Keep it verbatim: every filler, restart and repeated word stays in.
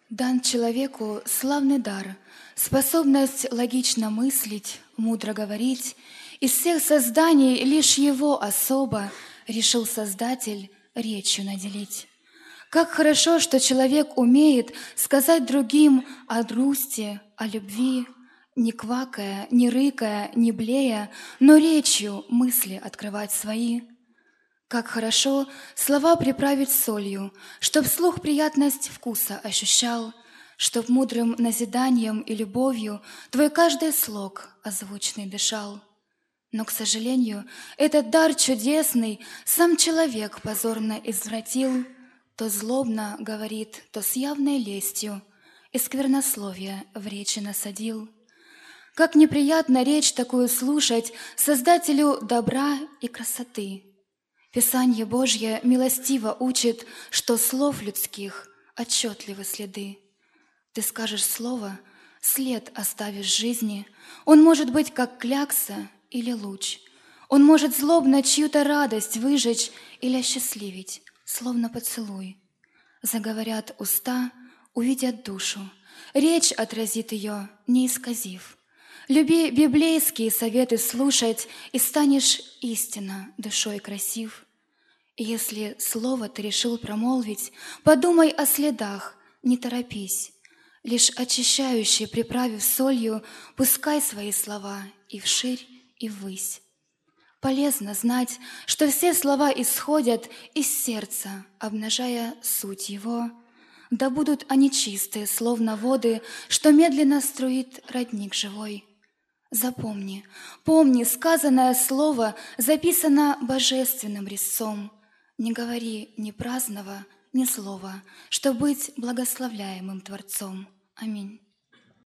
Дан человеку славный дар, способность логично мыслить, мудро говорить. Из всех созданий лишь его особо решил Создатель речью наделить. Как хорошо, что человек умеет сказать другим о грусти, о любви, не квакая, не рыкая, не блея, но речью мысли открывать свои. Как хорошо слова приправить солью, чтоб слух приятность вкуса ощущал, чтоб мудрым назиданием и любовью твой каждый слог озвучный дышал. Но, к сожалению, этот дар чудесный сам человек позорно извратил, то злобно говорит, то с явной лестью и сквернословие в речи насадил. Как неприятно речь такую слушать Создателю добра и красоты. Писанье Божье милостиво учит, что слов людских отчетливы следы. Ты скажешь слово, след оставишь в жизни. Он может быть как клякса или луч. Он может злобно чью-то радость выжечь или осчастливить, словно поцелуй. Заговорят уста, увидят душу. Речь отразит ее, не исказив. Люби библейские советы слушать, и станешь истинно душой красив. И если слово ты решил промолвить, подумай о следах, не торопись. Лишь очищающий, приправив солью, пускай свои слова и вширь, и ввысь. Полезно знать, что все слова исходят из сердца, обнажая суть его. Да будут они чистые, словно воды, что медленно струит родник живой. Запомни, помни, сказанное слово записано божественным резцом. Не говори ни праздного, ни слова, чтоб быть благословляемым Творцом. Аминь.